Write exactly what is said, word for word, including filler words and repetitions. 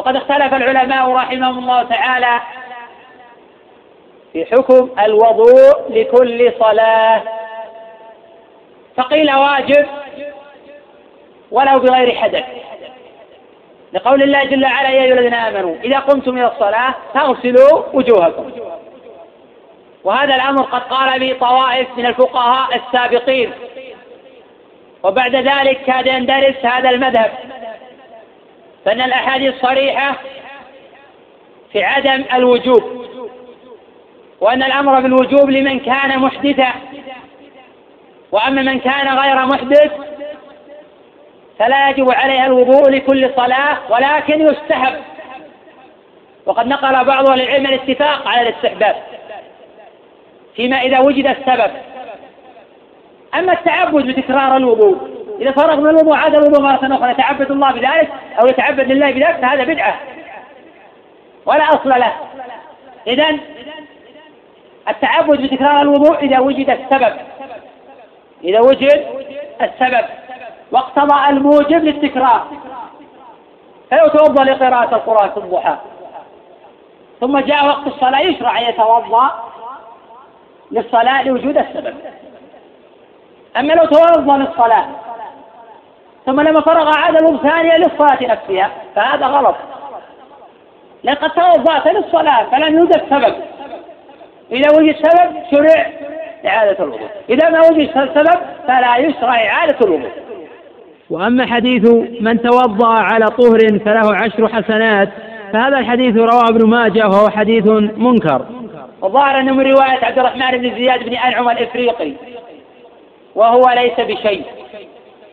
وقد اختلف العلماء رحمهم الله تعالى في حكم الوضوء لكل صلاة، فقيل واجب ولو بغير حدث، لقول الله جل وعلا يا أيها الذين آمنوا إذا قمتم إلى الصلاة فاغسلوا وجوهكم. وهذا الأمر قد قال به طوائف من الفقهاء السابقين، وبعد ذلك كاد يندرس هذا المذهب، فإن الأحاديث صريحة في عدم الوجوب، وأن الأمر بالوجوب لمن كان محدثا، وأما من كان غير محدث فلا يجب عليه الوضوء لكل صلاة، ولكن يستحب. وقد نقل بعض أهل العلم الاتفاق على الاستحباب فيما إذا وجد السبب. أما التعبد بتكرار الوضوء، إذا فرغ من الوضوء عاد الوضوء مرة أخرى يتعبد الله بذلك أو يتعبد لله بذلك، فهذا بدعة ولا أصل له. إذن التعبد بتكرار الوضوء إذا وجد السبب، إذا وجد السبب واقتضى الموجب للتكرار، فلو توضأ لقراءة القرآن في الضحى ثم جاء وقت الصلاة يشرع أن يتوضأ للصلاة لوجود السبب. أما لو توضأ للصلاة ثم لما فرغ عاد الوضوء ثانية للصلاة نفسها فهذا غلط، لأن قد توضأت للصلاة فلم يوجد سبب. إذا وجد سبب شرع إعادة الوضوء، إذا ما وجد سبب فلا يشرع إعادة الوضوء. وأما حديث من توضأ على طهر فله عشر حسنات، فهذا الحديث رواه ابن ماجه وهو حديث منكر. وظاهر أنه من رواية عبد الرحمن بن زياد بن أنعم الإفريقي، وهو ليس بشيء.